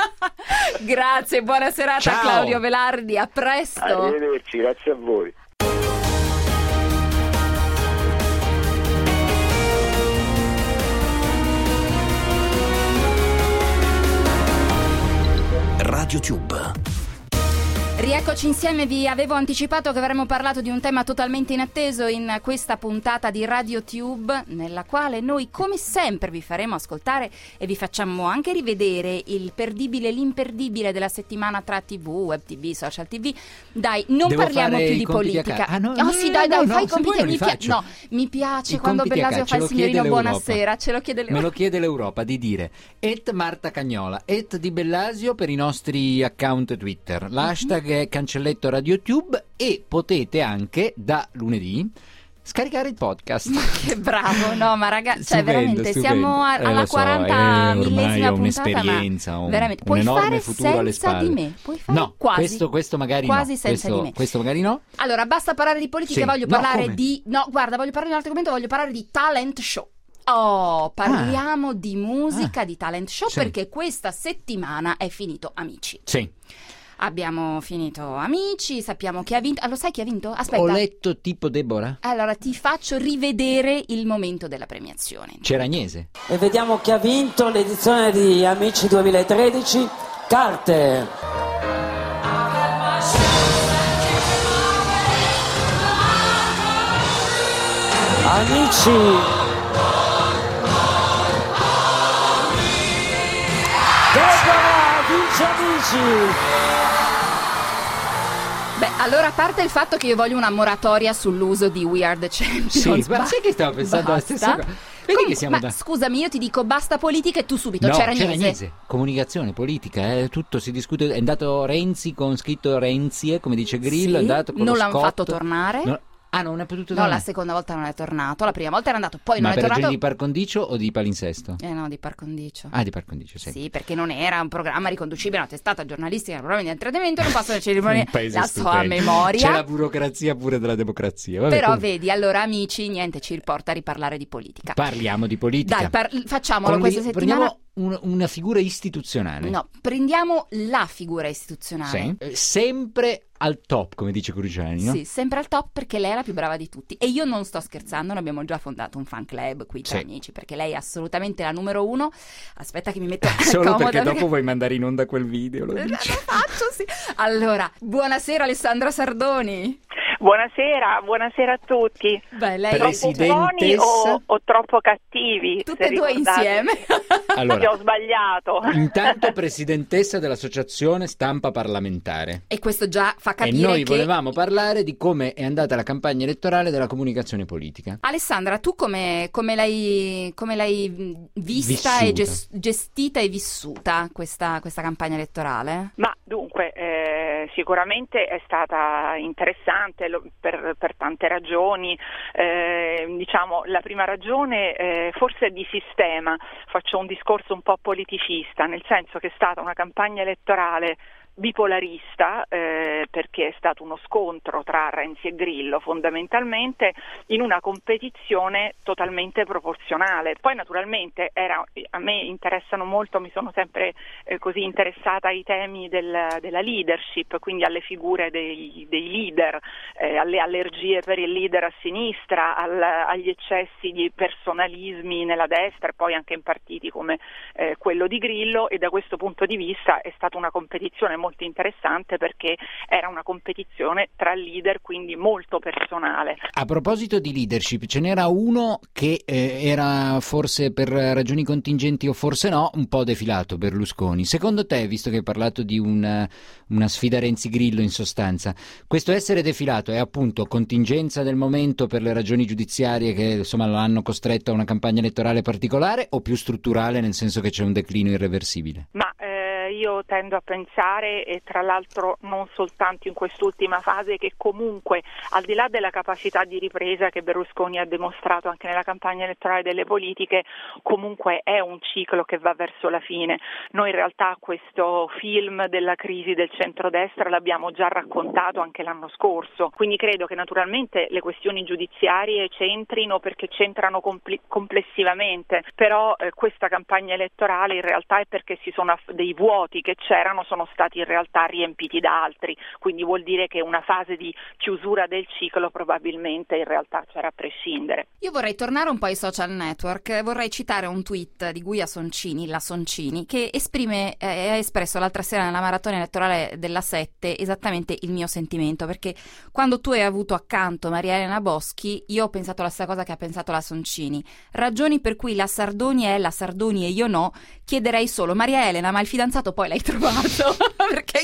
S2: Grazie, buona serata
S3: Ciao.
S2: Claudio Velardi, a presto.
S5: Arrivederci, grazie a voi.
S1: RadioTube.
S2: Rieccoci insieme, vi avevo anticipato che avremmo parlato di un tema totalmente inatteso in questa puntata di RadioTube, nella quale noi come sempre vi faremo ascoltare e vi facciamo anche rivedere il perdibile e l'imperdibile della settimana tra tivù, web tv, social tv. Dai, non
S3: Devo
S2: parliamo
S3: fare
S2: più
S3: i
S2: di
S3: compiti a
S2: politica.
S3: ca- ah, no,
S2: Oh,
S3: no,
S2: sì,
S3: no,
S2: dai,
S3: no,
S2: dai,
S3: no,
S2: fai i
S3: se vuoi
S2: compiti.
S3: non li
S2: Mi, pia-
S3: faccio.
S2: no, mi piace
S3: I
S2: quando
S3: compiti a
S2: Bellasio
S3: ca-
S2: fa il
S3: ce lo
S2: signorino
S3: chiede l'Europa.
S2: buonasera, ce lo chiede
S3: Me
S2: l'Europa.
S3: lo chiede l'Europa di dire et Marta Cagnola, et di Bellasio per i nostri account Twitter. L'hashtag è cancelletto RadioTube e potete anche da lunedì scaricare il podcast.
S2: Che bravo, no, ma ragazzi, cioè
S3: Stupendo,
S2: veramente
S3: stupendo.
S2: siamo a-
S3: Eh,
S2: alla
S3: lo so,
S2: quaranta
S3: eh, ormai
S2: millesima
S3: ho
S2: puntata,
S3: un'esperienza,
S2: ma
S3: un-
S2: veramente
S3: un
S2: puoi
S3: enorme
S2: fare
S3: futuro alle
S2: senza
S3: spalle.
S2: di me, puoi fare
S3: No,
S2: quasi
S3: questo, questo magari
S2: quasi
S3: no.
S2: senza
S3: questo,
S2: di me.
S3: questo magari no.
S2: Allora, basta parlare di politica,
S3: Sì.
S2: voglio
S3: No,
S2: parlare
S3: come?
S2: di no, guarda, voglio parlare di un altro argomento, voglio parlare di talent show. Oh, parliamo di musica,
S3: Ah.
S2: di talent show,
S3: Sì.
S2: perché questa settimana è finito Amici.
S3: Sì.
S2: Abbiamo finito Amici, sappiamo chi ha vinto. Ah, lo sai chi ha vinto? Aspetta.
S3: Ho letto tipo Deborah.
S2: Allora, ti faccio rivedere il momento della premiazione.
S3: C'era Agnese.
S9: E vediamo chi ha vinto l'edizione di Amici duemilatredici, Carter. Amici. Deborah vince Amici.
S2: Beh, allora, a parte il fatto che io voglio una moratoria sull'uso di We Are The Champions.
S3: Sì, ma
S2: ba-
S3: sai che stavo pensando la
S2: basta.
S3: stessa cosa? Vedi
S2: Comunque,
S3: che siamo
S2: ma
S3: da...
S2: scusami, io ti dico basta politica e tu subito,
S3: No,
S2: c'era
S3: c'era
S2: Agnese.
S3: Agnese. Comunicazione, politica, eh, tutto si discute. È andato Renzi con scritto Renzie, come dice Grillo,
S2: Sì,
S3: è andato con
S2: non
S3: lo
S2: l'hanno
S3: Scott.
S2: fatto tornare.
S3: No. Ah, non è potuto
S2: No,
S3: tornare?
S2: la seconda volta non è tornato, la prima volta era andato, poi
S3: Ma
S2: non è
S3: per
S2: tornato.
S3: ragioni di par condicio o di palinsesto?
S2: Eh no, di par condicio.
S3: Ah, di par condicio, sì.
S2: Sì, perché non era un programma riconducibile a una testata giornalistica, un programma di intrattenimento, non possono cerimonie.
S3: Un paese
S2: La so a
S3: stupendo.
S2: memoria.
S3: C'è la burocrazia pure della democrazia. Vabbè,
S2: Però
S3: comunque,
S2: vedi, allora amici, niente ci riporta a riparlare di politica.
S3: parliamo di politica.
S2: Dai, par- facciamolo
S3: Con
S2: questa
S3: li-
S2: settimana.
S3: Prendiamo un- una figura istituzionale.
S2: No, prendiamo la figura istituzionale.
S3: Sì. Eh, sempre al top, come dice Cruciani, no?
S2: Sì, sempre al top perché lei è la più brava di tutti. E io non sto scherzando, noi abbiamo già fondato un fan club qui tra
S3: Sì.
S2: amici, perché lei è assolutamente la numero uno. Aspetta che mi metto
S3: Solo
S2: comoda
S3: perché dopo vuoi mandare in onda quel video, lo
S2: Lo
S3: dici.
S2: faccio, sì. Allora, buonasera Alessandra Sardoni.
S10: Buonasera, buonasera a tutti.
S2: Beh, lei
S10: Troppo buoni o, o troppo cattivi?
S2: Tutte e due
S10: ricordate.
S2: insieme.
S3: Allora,
S10: Che ho sbagliato.
S3: intanto presidentessa dell'associazione Stampa Parlamentare.
S2: E questo già fa
S3: E
S2: capire
S3: noi
S2: che...
S3: volevamo parlare di come è andata la campagna elettorale della comunicazione politica.
S2: Alessandra, tu come, come l'hai, come l'hai mh, vista
S3: Vissuta.
S2: e ges- gestita e vissuta questa, questa campagna elettorale?
S10: Ma dunque, eh, sicuramente è stata interessante lo- per, per tante ragioni. Eh, diciamo, la prima ragione eh, forse è di sistema. Faccio un discorso un po' politicista, nel senso che è stata una campagna elettorale bipolarista, eh, perché è stato uno scontro tra Renzi e Grillo fondamentalmente in una competizione totalmente proporzionale. Poi naturalmente era, a me interessano molto, mi sono sempre eh, così interessata ai temi del, della leadership, quindi alle figure dei, dei leader, eh, alle allergie per il leader a sinistra, al, agli eccessi di personalismi nella destra e poi anche in partiti come eh, quello di Grillo, e da questo punto di vista è stata una competizione molto interessante perché era una competizione tra leader, quindi molto personale.
S3: A proposito di leadership, ce n'era uno che eh, era forse per ragioni contingenti o forse no, un po' defilato, Berlusconi. Secondo te, visto che hai parlato di una, una sfida Renzi-Grillo in sostanza, questo essere defilato è appunto contingenza del momento per le ragioni giudiziarie che insomma lo hanno costretto a una campagna elettorale particolare o più strutturale nel senso che c'è un declino irreversibile?
S10: Ma eh, io tendo a pensare, e tra l'altro non soltanto in quest'ultima fase, che comunque al di là della capacità di ripresa che Berlusconi ha dimostrato anche nella campagna elettorale delle politiche, comunque è un ciclo che va verso la fine. Noi in realtà questo film della crisi del centrodestra l'abbiamo già raccontato anche l'anno scorso, quindi credo che naturalmente le questioni giudiziarie c'entrino perché c'entrano compl- complessivamente, però eh, questa campagna elettorale in realtà è perché si sono aff- dei vuoti che c'erano sono stati in realtà riempiti da altri, quindi vuol dire che una fase di chiusura del ciclo probabilmente in realtà c'era a prescindere.
S2: Io vorrei tornare un po' ai social network, vorrei citare un tweet di Guia Soncini, la Soncini, che esprime, eh, ha espresso l'altra sera nella maratona elettorale della sette esattamente il mio sentimento, perché quando tu hai avuto accanto Maria Elena Boschi, io ho pensato la stessa cosa che ha pensato la Soncini. Ragioni per cui la Sardoni è la Sardoni e io no, chiederei solo Maria Elena, ma il fidanzato poi l'hai trovato? Perché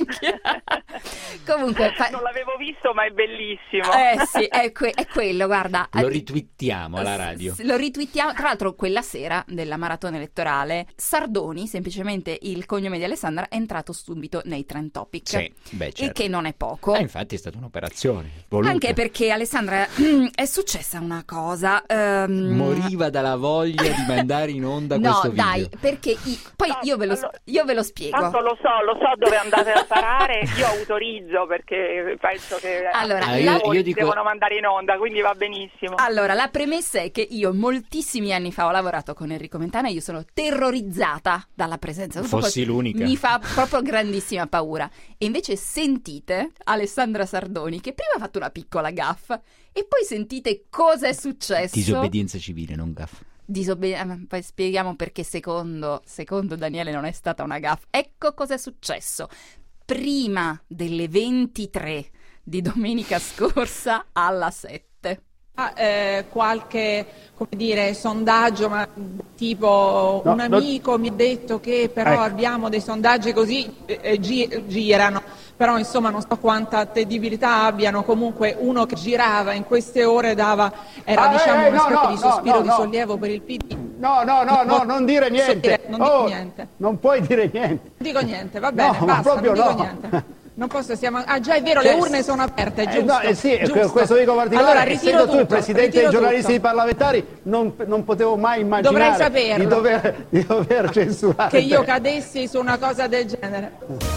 S2: comunque fa...
S10: non l'avevo visto, ma è bellissimo.
S2: Eh sì, è, que- è quello, guarda.
S3: Lo ritwittiamo alla radio.
S2: Lo ritwittiamo, tra l'altro quella sera della maratona elettorale Sardoni, semplicemente il cognome di Alessandra, è entrato subito nei trend topic.
S3: Sì, beh,
S2: Il
S3: certo.
S2: che non è poco.
S3: Eh, infatti è stata un'operazione voluta.
S2: Anche perché Alessandra è successa una cosa. ehm,
S3: Moriva dalla voglia di mandare in onda
S2: No,
S3: questo video.
S2: dai, perché i- poi
S10: No,
S2: io, ve lo,
S10: allora-
S2: io ve lo spiego.
S10: Tanto lo so, lo so dove andate a parare, io autorizzo perché penso che
S2: Allora,
S10: i
S2: io-
S10: lavori
S3: io dico-
S10: devono mandare in onda, quindi va benissimo.
S2: Allora, la premessa è che io moltissimi anni fa ho lavorato con Enrico Mentana e io sono terrorizzata dalla presenza.
S3: Fossi
S2: Proprio-
S3: l'unica.
S2: Mi fa proprio grandissima paura. E invece sentite Alessandra Sardoni che prima ha fatto una piccola gaffa e poi sentite cosa è successo.
S3: Disobbedienza civile, non gaffa.
S2: Disobbe- eh, poi spieghiamo perché secondo, secondo Daniele non è stata una gaffa. Ecco cosa è successo. Prima delle ventitré di domenica scorsa alla sette.
S11: Eh, qualche, come dire, sondaggio, ma tipo
S12: No,
S11: un
S12: non-
S11: amico mi ha detto che però
S12: Ecco.
S11: abbiamo dei sondaggi così eh, gi- girano, però insomma non so quanta attendibilità abbiano. Comunque uno che girava in queste ore dava, era
S12: Ah,
S11: diciamo
S12: eh,
S11: una
S12: no,
S11: specie
S12: no,
S11: di
S12: no,
S11: sospiro
S12: no,
S11: di
S12: no.
S11: sollievo per il P D.
S12: No, no, no, no, non dire niente.
S11: Non dico
S12: Oh,
S11: niente.
S12: non puoi dire niente.
S11: Non dico niente, va bene,
S12: No, ma
S11: basta,
S12: proprio
S11: non dico
S12: no.
S11: niente. Non posso, siamo... Ah già, è vero,
S12: Cioè,
S11: le urne sono aperte,
S12: Eh,
S11: giusto?
S12: no, eh sì,
S11: giusto.
S12: questo dico particolare.
S11: Allora, ritiro
S12: Essendo tu il
S11: tutto,
S12: presidente dei
S11: ritiro
S12: giornalisti
S11: tutto.
S12: parlamentari, non, non potevo mai immaginare
S11: Dovrei saperlo.
S12: di dover, di dover censurare
S11: Che io
S12: te.
S11: cadessi su una cosa del genere.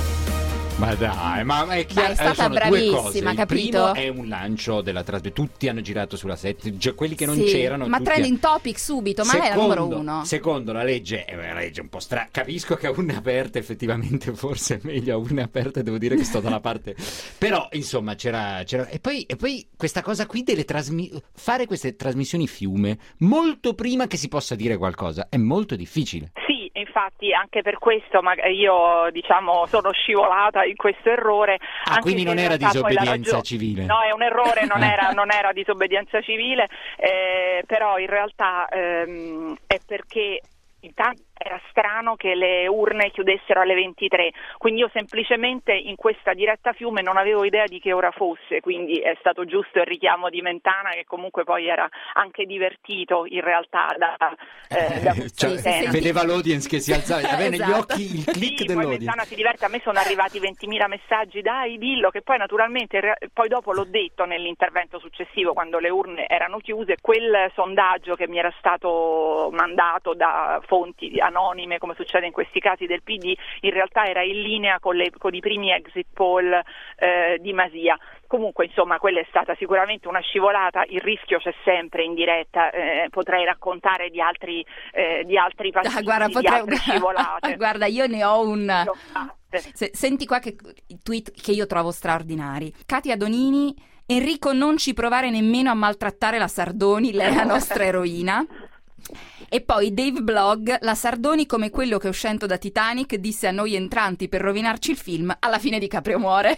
S3: Ma dai, ma è chiaro,
S2: Dai, è stata
S3: sono due
S2: bravissima,
S3: cose. Il
S2: capito?
S3: primo è un lancio della trasmissione, tutti hanno girato sulla set, già quelli che non
S2: Sì,
S3: c'erano.
S2: ma
S3: tutti
S2: trending topic subito, ma lei è la numero uno.
S3: Secondo, la legge è una legge un po' strana. Capisco che a urne aperte effettivamente forse è meglio a urne aperte, devo dire che sto dalla parte. Però, insomma, c'era... c'era... E, poi, e poi questa cosa qui delle trasmissioni... Fare queste trasmissioni fiume molto prima che si possa dire qualcosa è molto difficile.
S10: Sì, infatti anche per questo ma io diciamo sono scivolata in questo errore.
S3: Ah,
S10: anche
S3: quindi
S10: se
S3: non
S10: in
S3: era
S10: realtà poi la
S3: disobbedienza
S10: ragione-
S3: civile.
S10: No, è un errore, non era, non era disobbedienza civile, eh, però in realtà ehm, è perché intanto era strano che le urne chiudessero alle ventitré, quindi io semplicemente in questa diretta fiume non avevo idea di che ora fosse, quindi è stato giusto il richiamo di Mentana, che comunque poi era anche divertito in realtà da, eh, da
S3: Cioè,
S10: sì,
S3: vedeva l'audience che si alzava, aveva negli
S10: Esatto.
S3: occhi il click
S10: Sì, poi
S3: dell'audience.
S10: Mentana si diverte, a me sono arrivati ventimila messaggi, dai dillo, che poi naturalmente, in rea- poi dopo l'ho detto nell'intervento successivo quando le urne erano chiuse, quel sondaggio che mi era stato mandato da fonti anonime come succede in questi casi del P D, in realtà era in linea con, le, con i primi exit poll eh, di Masia. Comunque, insomma, quella è stata sicuramente una scivolata, il rischio c'è sempre in diretta, eh, potrei raccontare di altri, eh, di altri passi,
S2: Ah, guarda,
S10: di
S2: potrei-
S10: altre scivolate.
S2: Guarda, io ne ho un... Se- senti qua che i tweet che io trovo straordinari. Katia Donini: Enrico, non ci provare nemmeno a maltrattare la Sardoni, lei è la nostra eroina. E poi Dave Blog: la Sardoni, come quello che uscendo da Titanic disse a noi entranti per rovinarci il film, alla fine DiCaprio muore.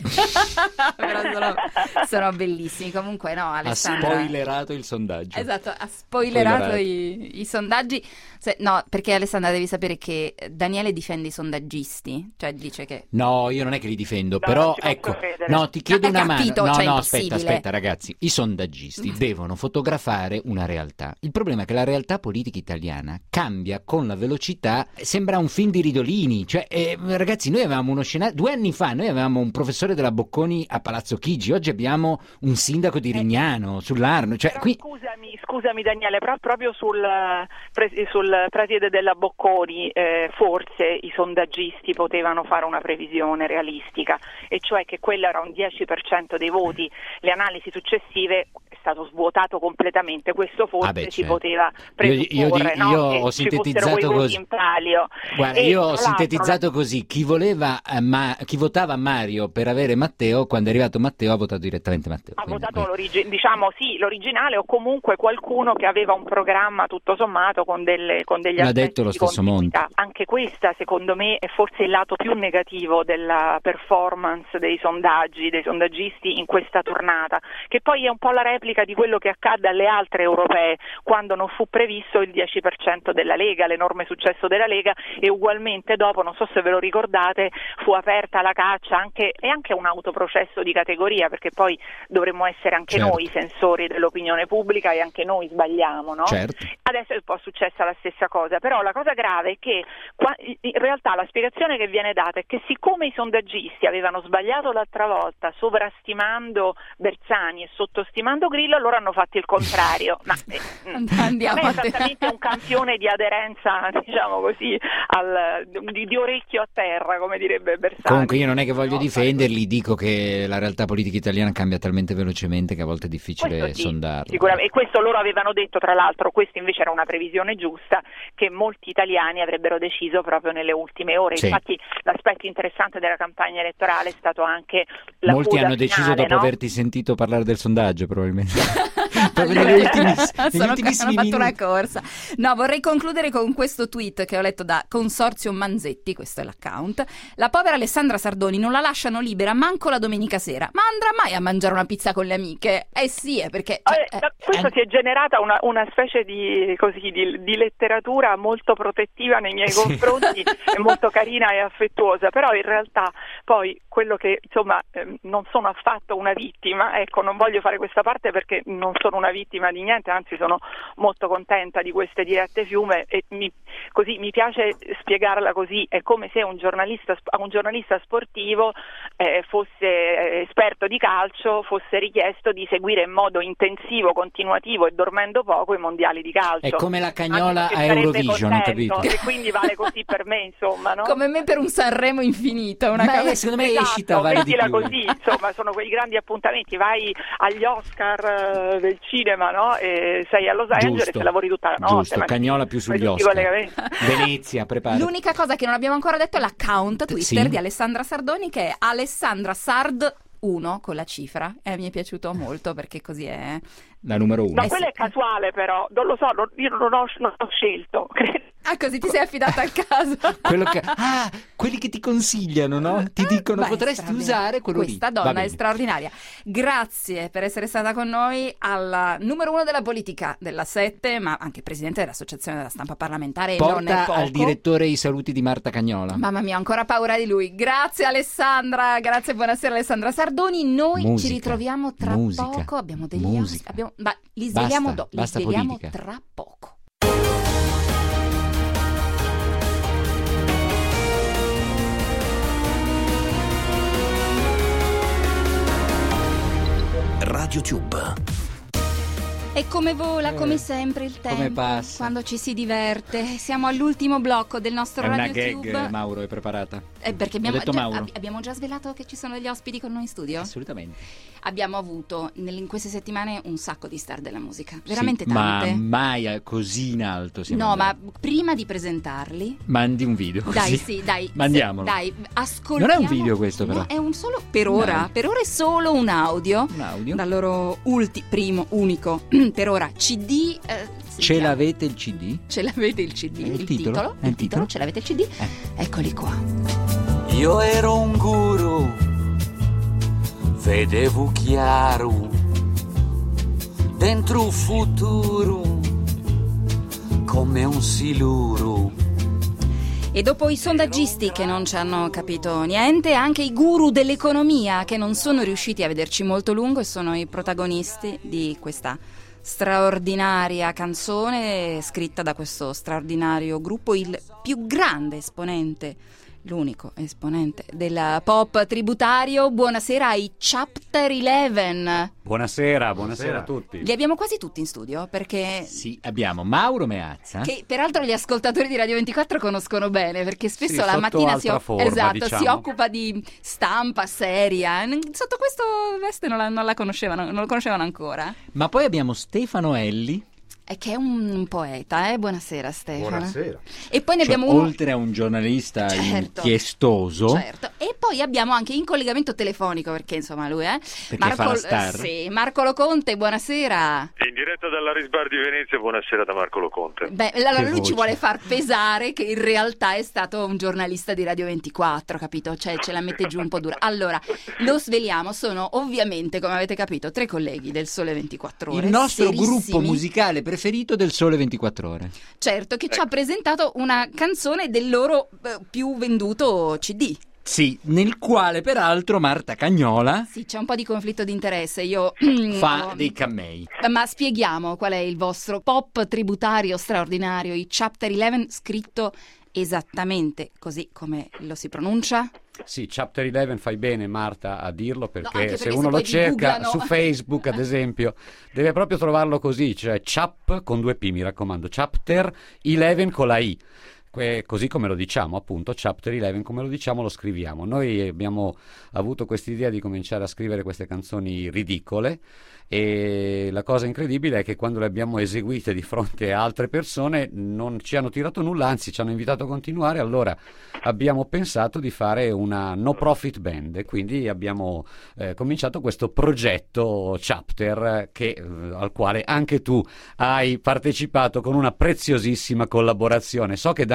S2: Però sono, sono bellissimi. Comunque no, Alessandra
S3: Ha spoilerato il sondaggio.
S2: Esatto, ha spoilerato,
S3: Spoilerato.
S2: I, i sondaggi. Se- no, perché Alessandra devi sapere che Daniele difende i sondaggisti, cioè dice che...
S3: No, io non è che li difendo,
S10: No,
S3: però
S10: non ci posso
S3: ecco,
S10: credere.
S3: no, ti chiedo
S2: No, è
S3: una
S2: capito,
S3: mano. No,
S2: cioè,
S3: no,
S2: impossibile.
S3: aspetta, aspetta, ragazzi, i sondaggisti devono fotografare una realtà. Il problema è che la realtà politica italiana cambia con la velocità, sembra un film di Ridolini, cioè eh, ragazzi, noi avevamo uno scenario, due anni fa noi avevamo un professore della Bocconi a Palazzo Chigi, oggi abbiamo un sindaco di Rignano sull'Arno, cioè
S10: Però
S3: qui
S10: scusami, scusami Daniele, però proprio sul, pre- sul preside della Bocconi eh, forse i sondaggisti potevano fare una previsione realistica, e cioè che quello era un dieci per cento dei voti, le analisi successive è stato svuotato completamente, questo forse
S3: Ah beh,
S10: si
S3: certo.
S10: poteva
S3: Io- io
S10: presupporre,
S3: di-
S10: no?
S3: io
S10: Che
S3: ho
S10: ci fossero
S3: sintetizzato
S10: quei voti
S3: così.
S10: in palio.
S3: Guarda,
S10: E,
S3: io ho
S10: tra l'altro,
S3: sintetizzato così: chi voleva eh, ma, chi votava Mario per avere Matteo, quando è arrivato Matteo ha votato direttamente Matteo.
S10: ha
S3: Quindi,
S10: votato
S3: eh.
S10: l'origi- diciamo sì, l'originale, o comunque qualcuno che aveva un programma tutto sommato con, delle, con degli
S3: L'ha
S10: aspetti
S3: detto lo
S10: di
S3: stesso
S10: continuità. Anche questa secondo me è forse il lato più negativo della performance dei sondaggi, dei sondaggisti in questa tornata, che poi è un po' la replica di quello che accadde alle altre europee quando non fu previsto il dieci per cento della Lega, l'enorme successo della Lega, e ugualmente dopo, non so se ve lo ricordate, fu aperta la caccia anche, e anche un autoprocesso di categoria, perché poi dovremmo essere anche
S3: Certo.
S10: noi sensori dell'opinione pubblica e anche noi sbagliamo, no?
S3: Certo.
S10: Adesso è un po' successa la stessa cosa, però la cosa grave è che qua- in realtà la spiegazione che viene data è che siccome i sondaggisti avevano sbagliato l'altra volta sovrastimando Bersani e sottostimando Grillo, loro hanno fatto il contrario. Ma eh,
S2: Andiamo
S10: non è
S2: a te-
S10: esattamente un campione di aderenza, diciamo così, al, di, di orecchio a terra, come direbbe Bersani.
S3: Comunque io non è che voglio difenderli, dico che la realtà politica italiana cambia talmente velocemente che a volte è difficile
S10: Questo sì,
S3: sondarla.
S10: sicuramente. E questo loro avevano detto, tra l'altro, questo invece era una previsione giusta, che molti italiani avrebbero deciso proprio nelle ultime ore.
S3: Sì.
S10: Infatti l'aspetto interessante della campagna elettorale è stato anche la
S3: Molti
S10: coda
S3: hanno deciso
S10: finale,
S3: dopo
S10: no?
S3: averti sentito parlare del sondaggio, probabilmente. Proprio negli ultimis- negli
S2: Sono,
S3: ultimissimi
S2: hanno fatto una
S3: minuti.
S2: corsa. No, vorrei concludere con questo tweet che ho letto da Consorzio Manzetti, questo è l'account. La povera Alessandra Sardoni non la lasciano libera manco la domenica sera, ma andrà mai a mangiare una pizza con le amiche? Eh sì, è perché... cioè,
S10: Eh, da questo si è generata una, una specie di, così, di, di letteratura molto protettiva nei miei confronti e molto carina e affettuosa, però in realtà poi quello che insomma ehm, non sono affatto una vittima, ecco, non voglio fare questa parte perché non sono una vittima di niente, anzi sono molto contenta di queste dirette fiume e mi, così mi piace spiegarla così, è come se un giornalista, un giornalista sportivo eh, fosse esperto di calcio, fosse richiesto di seguire in modo intensivo, continuativo e dormendo poco i mondiali di calcio.
S3: È come la Cagnola a
S10: Eurovision,
S3: ho capito.
S10: E quindi vale così per me, insomma, no?
S2: Come me per un Sanremo infinito, una
S3: Ma
S2: cosa...
S3: è, secondo me
S10: esatto,
S3: escita vale di più.
S10: così, insomma, sono quei grandi appuntamenti, vai agli Oscar uh, del cinema, no? E sei a Los Angeles
S3: Giusto,
S10: e lavori tutta la notte.
S3: Giusto,
S10: ma
S3: Cagnola più sugli
S10: tutti
S3: Oscar. Venezia, prepara.
S2: L'unica cosa che non abbiamo ancora detto è l'account Twitter
S3: Sì.
S2: di Alessandra Sardoni, che è Alessandra Sard uno con la cifra, e mi è piaciuto molto perché così è
S3: la numero uno.
S10: No, quello è casuale però, non lo so, non, io non ho, non ho scelto.
S2: Ah, così ti sei affidata al caso.
S3: Quello che... Ah, quelli che ti consigliano, no? Ti dicono
S2: Beh,
S3: potresti usare quello
S2: Questa
S3: lì. Va
S2: donna è
S3: bene.
S2: straordinaria. Grazie per essere stata con noi alla numero uno della politica della Sette, ma anche presidente dell'Associazione della Stampa Parlamentare, e non è
S3: Porta
S2: poco.
S3: al direttore i saluti di Marta Cagnola.
S2: Mamma mia, ho ancora paura di lui. Grazie Alessandra, grazie, buonasera Alessandra Sardoni. Noi
S3: Musica,
S2: ci ritroviamo tra
S3: musica,
S2: poco. Abbiamo degli
S3: musica.
S2: abbiamo... Ma li svegliamo,
S3: Basta,
S2: do- li
S3: basta
S2: svegliamo
S3: politica.
S2: tra poco.
S1: RadioTube.
S2: E come vola,
S3: Eh,
S2: come sempre, il tempo,
S3: come passa.
S2: quando ci si diverte. Siamo all'ultimo blocco del nostro
S3: È una
S2: RadioTube.
S3: gag, Mauro, è preparata.
S2: Eh, perché
S3: Ho
S2: abbiamo
S3: detto
S2: già,
S3: Mauro.
S2: ab- abbiamo già svelato che ci sono degli ospiti con noi in studio?
S3: Assolutamente.
S2: Abbiamo avuto nel- in queste settimane un sacco di star della musica, veramente
S3: Sì,
S2: tante.
S3: Ma mai a- così in alto siamo
S2: No,
S3: andati.
S2: ma prima di presentarli,
S3: Mandi un video così.
S2: dai, sì, dai,
S3: Mandiamolo.
S2: se- dai, ascoltiamo.
S3: Non è un video questo, però.
S2: No, è un solo per
S3: Un
S2: ora,
S3: audio.
S2: per ora è solo un audio.
S3: Un audio.
S2: Dal loro ulti- primo, unico, per ora C D. eh,
S3: Ce
S2: sentiamo.
S3: l'avete il C D?
S2: Ce l'avete il C D?
S3: È il
S2: il
S3: titolo?
S2: titolo?
S3: È il titolo?
S2: Ce l'avete il C D? Eccoli qua.
S13: Io ero un guru, vedevo chiaro, dentro il futuro, come un siluro.
S2: E dopo i sondaggisti che non ci hanno capito niente, anche i guru dell'economia che non sono riusciti a vederci molto lungo e sono i protagonisti di questa straordinaria canzone scritta da questo straordinario gruppo, il più grande esponente, l'unico esponente del pop tributario. Buonasera ai Chapter Eleven.
S14: Buonasera, buonasera a tutti.
S2: Li abbiamo quasi tutti in studio perché...
S3: Sì, abbiamo Mauro Meazza.
S2: Che peraltro gli ascoltatori di Radio ventiquattro conoscono bene, perché spesso
S14: Sì,
S2: la
S14: sotto
S2: mattina si,
S14: altra
S2: oc-
S14: forma,
S2: esatto,
S14: diciamo.
S2: si occupa di stampa seria. N- Sotto questo veste non la, non la conoscevano, non lo conoscevano ancora.
S3: Ma poi abbiamo Stefano Elli.
S2: È che è un, un poeta, eh? Buonasera Stefano.
S3: Buonasera.
S2: E poi ne
S3: Cioè,
S2: abbiamo uno...
S3: oltre a un giornalista
S2: Certo.
S3: inchiestoso,
S2: Certo. E poi abbiamo anche in collegamento telefonico, perché insomma lui è...
S3: Perché fa la star.
S2: eh, sì, Marco Loconte, buonasera.
S15: In diretta dall'Aris Bar di Venezia, buonasera da Marco Loconte.
S2: Beh, allora
S15: Che
S2: lui
S15: voce.
S2: ci vuole far pesare che in realtà è stato un giornalista di Radio ventiquattro, capito? Cioè ce la mette giù un po' dura. Allora, lo sveliamo, sono ovviamente, come avete capito, tre colleghi del Sole ventiquattro Ore.
S3: il nostro
S2: serissimi.
S3: gruppo musicale preferito del Sole ventiquattro Ore.
S2: Certo, che ci ha presentato una canzone del loro eh, più venduto C D.
S3: Sì, nel quale peraltro Marta Cagnola
S2: Sì, c'è un po' di conflitto di interesse. Io
S3: fa
S2: ho-
S3: dei cammei.
S2: Ma spieghiamo qual è il vostro pop tributario straordinario, i Chapter Eleven, scritto esattamente così come lo si pronuncia?
S14: Sì, Chapter Eleven, fai bene Marta a dirlo, perché,
S2: anche perché
S14: se
S2: se
S14: uno lo
S2: poi vi
S14: cerca
S2: googlano-
S14: su Facebook ad esempio deve proprio trovarlo così, cioè Chap con due P, mi raccomando, Chapter Eleven con la I. Que- Così come lo diciamo, appunto, Chapter Eleven, come lo diciamo, lo scriviamo. Noi abbiamo avuto quest'idea di cominciare a scrivere queste canzoni ridicole, e la cosa incredibile è che quando le abbiamo eseguite di fronte a altre persone non ci hanno tirato nulla, anzi ci hanno invitato a continuare. Allora abbiamo pensato di fare una no profit band e quindi abbiamo eh, cominciato questo progetto Chapter che, eh, al quale anche tu hai partecipato con una preziosissima collaborazione. So che Daniele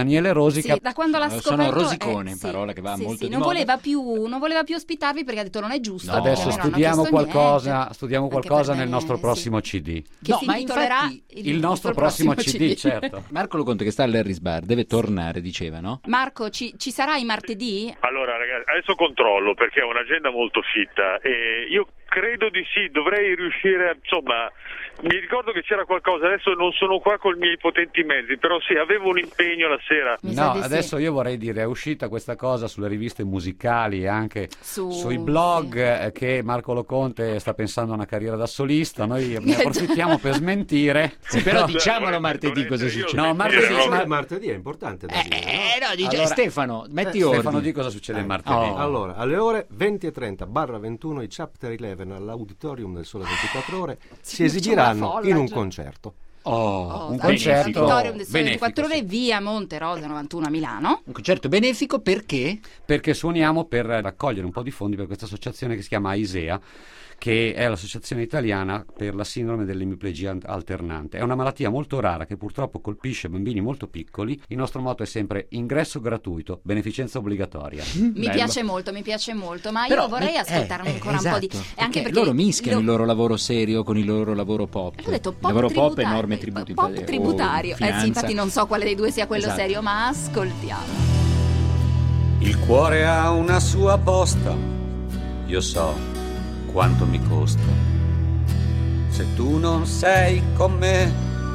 S14: Daniele Rosi.
S2: Sì,
S14: che...
S2: da quando l'ha
S3: Sono
S2: scoperto
S3: rosicone,
S2: eh, sì,
S3: parola che va
S2: sì,
S3: molto
S2: sì,
S3: di
S2: non
S3: moda.
S2: voleva più non voleva più ospitarvi perché ha detto non è giusto.
S14: No, adesso
S2: perché a me non hanno
S14: studiamo
S2: chiesto
S14: qualcosa,
S2: niente.
S14: studiamo
S2: Perché
S14: qualcosa
S2: per
S14: nel
S2: me,
S14: nostro
S2: sì.
S14: prossimo C D.
S2: Che
S3: No,
S2: si
S3: ma
S2: intitolerà
S3: infatti
S14: Il nostro prossimo C D, certo.
S3: Marco Loconte, che sta all'Harris Bar, deve tornare, diceva, no?
S2: Marco, ci, ci sarai martedì?
S15: Allora ragazzi, adesso controllo perché ho un'agenda molto fitta e io credo di sì, dovrei riuscire, a, insomma, mi ricordo che c'era qualcosa, adesso non sono qua con i miei potenti mezzi, però sì, avevo un impegno la sera.
S14: No, adesso io vorrei dire, è uscita questa cosa sulle riviste musicali e anche
S2: Su-
S14: sui blog eh, che Marco Loconte sta pensando a una carriera da solista, noi ne approfittiamo per smentire.
S3: Sì, però diciamolo martedì cosa succede.
S14: No, martedì,
S16: Ma
S14: ma-
S16: martedì è importante da dire,
S3: Eh, no, dice
S14: Allora-
S3: Stefano, metti
S14: Eh,
S3: ordine.
S14: Stefano, di cosa succede il martedì?
S3: Oh.
S16: Allora, alle ore venti e trenta barra ventuno i Chapter undici all'Auditorium del Sole ventiquattro Ore si esigiranno
S2: folla,
S16: in un
S2: cioè.
S16: concerto.
S3: Oh,
S2: Oh,
S14: un
S2: al
S14: concerto
S2: Auditorium del Sole
S14: benefico,
S2: ventiquattro ore
S14: sì.
S2: via Monte Rosa novantuno a Milano.
S3: Un concerto benefico perché?
S14: Perché suoniamo per raccogliere un po' di fondi per questa associazione che si chiama AISEA, che è l'associazione italiana per la sindrome dell'emiplegia alternante. È una malattia molto rara che purtroppo colpisce bambini molto piccoli. Il nostro motto è sempre ingresso gratuito, beneficenza obbligatoria.
S2: Mi
S3: Bello.
S2: piace molto, mi piace molto, ma
S3: Però
S2: io vorrei
S3: me-
S2: ascoltarmi
S3: eh,
S2: ancora
S3: eh,
S2: un po' di...
S3: esatto,
S2: e anche
S3: perché
S2: perché
S3: loro mischiano
S2: lo-
S3: il loro lavoro serio con il loro lavoro pop.
S2: Ho detto
S3: il
S2: pop
S3: lavoro pop
S2: tributario,
S3: enorme tributo
S2: pop
S3: infatti,
S2: tributario.
S3: o
S2: Eh sì,
S3: finanza.
S2: infatti non so quale dei due sia quello
S3: Esatto.
S2: serio, ma ascoltiamo.
S13: Il cuore ha una sua posta, io so quanto mi costa. Se tu non sei con me,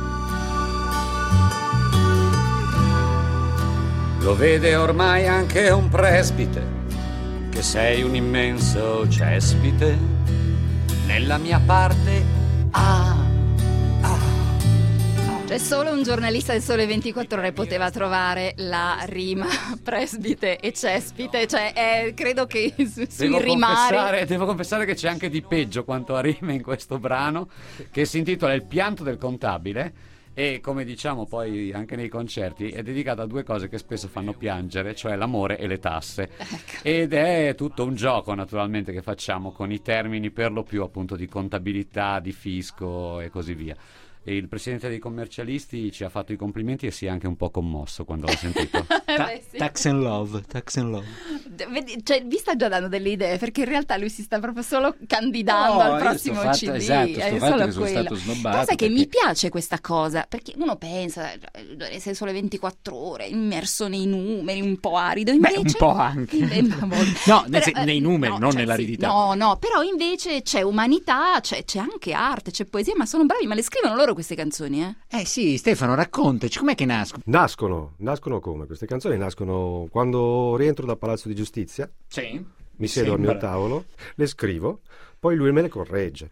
S13: lo vede ormai anche un presbite, che sei un immenso cespite nella mia parte. Ah,
S2: Cioè solo un giornalista del Sole ventiquattro Ore poteva trovare la rima presbite e cespite, cioè eh, credo che su- sui
S14: Devo
S2: rimari...
S14: confessare, devo confessare che c'è anche di peggio quanto a rime in questo brano, che si intitola Il pianto del contabile e, come diciamo poi anche nei concerti, è dedicato a due cose che spesso fanno piangere, cioè l'amore e le tasse. Ed è tutto un gioco naturalmente che facciamo con i termini per lo più appunto di contabilità, di fisco e così via. E il presidente dei commercialisti ci ha fatto i complimenti e si è anche un po' commosso quando l'ha sentito.
S3: Ta-
S2: Beh, sì.
S3: Tax and love, tax and love.
S2: Vedi, cioè, vi sta già dando delle idee perché in realtà lui si sta proprio solo candidando
S3: No,
S2: al
S3: io
S2: prossimo
S3: sto fatto-
S2: C D.
S3: esatto, sto
S2: è
S3: fatto
S2: solo
S3: che sono
S2: quello.
S3: stato snobbato
S2: Però sai che
S3: perché-
S2: mi piace questa cosa perché uno pensa eh, sei sole ventiquattro ore immerso nei numeri, un po' arido, invece
S3: Beh, un po' anche.
S2: Eh, ma molto.
S3: No, nel
S2: Però,
S3: sen-
S2: eh,
S3: nei numeri,
S2: no,
S3: non
S2: cioè,
S3: nell'aridità.
S2: sì, no, no, però invece c'è umanità, c'è, c'è anche arte, c'è poesia, ma sono bravi, ma le scrivono loro queste canzoni, eh?
S3: Eh sì, Stefano, raccontaci, com'è che nascono?
S16: Nascono, nascono come? Queste canzoni nascono quando rientro dal Palazzo di Giustizia,
S3: Sì.
S16: mi siedo al mio
S3: Sembra.
S16: tavolo, le scrivo, poi lui me le corregge.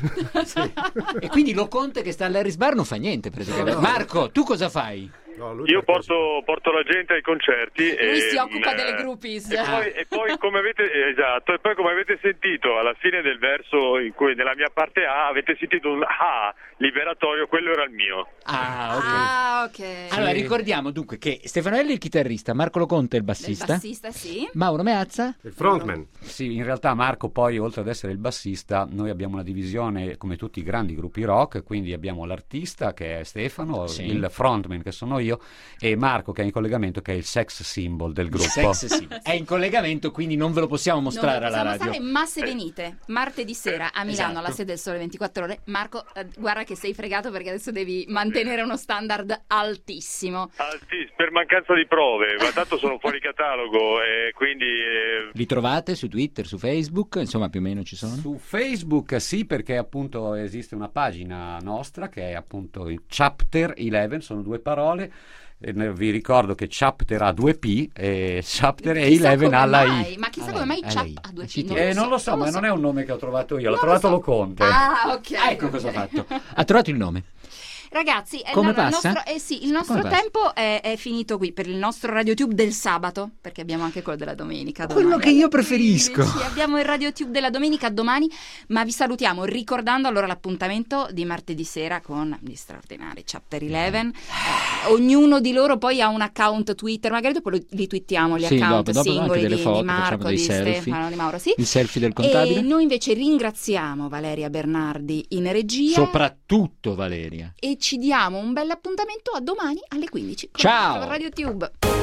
S3: E quindi Loconte che sta all'Harris Bar non fa niente praticamente.
S16: No, no.
S3: Marco, tu cosa fai?
S16: No, lui
S15: Io
S16: partecipa.
S15: porto, porto la gente ai concerti
S2: Lui
S15: e,
S2: si occupa
S15: eh,
S2: delle groupies.
S15: E poi, e poi come avete eh, esatto, e poi come avete sentito alla fine del verso in cui nella mia parte A avete sentito un ah liberatorio, quello era il mio.
S3: Ah, ok.
S2: Ah, ok.
S3: Allora ricordiamo dunque che Stefanelli è il chitarrista, Marco Loconte è il
S2: Del
S3: bassista,
S2: bassista, sì.
S3: Mauro Meazza
S16: Il frontman.
S14: Sì, in realtà Marco poi, oltre ad essere il bassista, noi abbiamo una divisione come tutti i grandi gruppi rock, quindi abbiamo l'artista che è Stefano,
S3: Sì.
S14: il frontman che sono io e Marco che è in collegamento, che è il sex symbol del gruppo.
S3: Sex, sì. È in collegamento, quindi non ve lo possiamo mostrare
S2: Non lo
S3: alla
S2: possiamo
S3: radio.
S2: mostrare, ma se venite martedì sera a Milano
S3: Esatto.
S2: alla sede del Sole ventiquattro Ore, Marco, eh, guarda che sei fregato perché adesso devi mantenere uno standard altissimo.
S15: Alti- per mancanza di prove, ma tanto sono fuori catalogo e quindi eh,
S3: Li trovate su Twitter, su Facebook, insomma più o meno ci sono.
S14: Su Facebook sì, perché appunto esiste una pagina nostra che è appunto il Chapter undici, sono due parole. E ne- vi ricordo che Chapter ha due P e Chapter e
S2: Chissà
S14: undici
S2: come
S14: alla
S2: mai,
S14: I.
S2: ma chissà
S3: Ah,
S2: come mai
S3: lei,
S2: Chap
S3: lei.
S2: ha due
S3: Sì,
S2: P?
S3: sì.
S14: Eh, non lo so,
S2: non
S14: ma
S2: lo
S14: non è un nome che ho trovato io, l'ho
S2: Non lo
S14: trovato
S2: so.
S14: Loconte.
S2: Ah, ok.
S3: Ecco cosa ha fatto. Ha trovato il nome.
S2: Ragazzi, eh,
S3: Come
S2: no, no, il
S3: passa?
S2: nostro, eh sì, il nostro
S3: Come passa?
S2: tempo è, è finito qui per il nostro RadioTube del sabato, perché abbiamo anche quello della domenica.
S3: Quello
S2: domani
S3: che io
S2: alle
S3: preferisco.
S2: quindici. Abbiamo il RadioTube della domenica domani, ma vi salutiamo ricordando allora l'appuntamento di martedì sera con gli straordinari Chapter undici. Eh, ognuno di loro poi ha un account Twitter, magari dopo lo- li twittiamo gli
S3: Sì,
S2: account
S3: dopo, dopo anche
S2: singoli
S3: delle
S2: di,
S3: foto,
S2: di
S3: facciamo
S2: Marco,
S3: dei
S2: di
S3: selfie.
S2: Stefano, di Mauro, sì.
S3: Il selfie del contabile.
S2: E noi invece ringraziamo Valeria Bernardi in regia
S3: Soprattutto Valeria.
S2: e ci diamo un bel appuntamento a domani alle quindici con
S3: Ciao.
S2: RadioTube.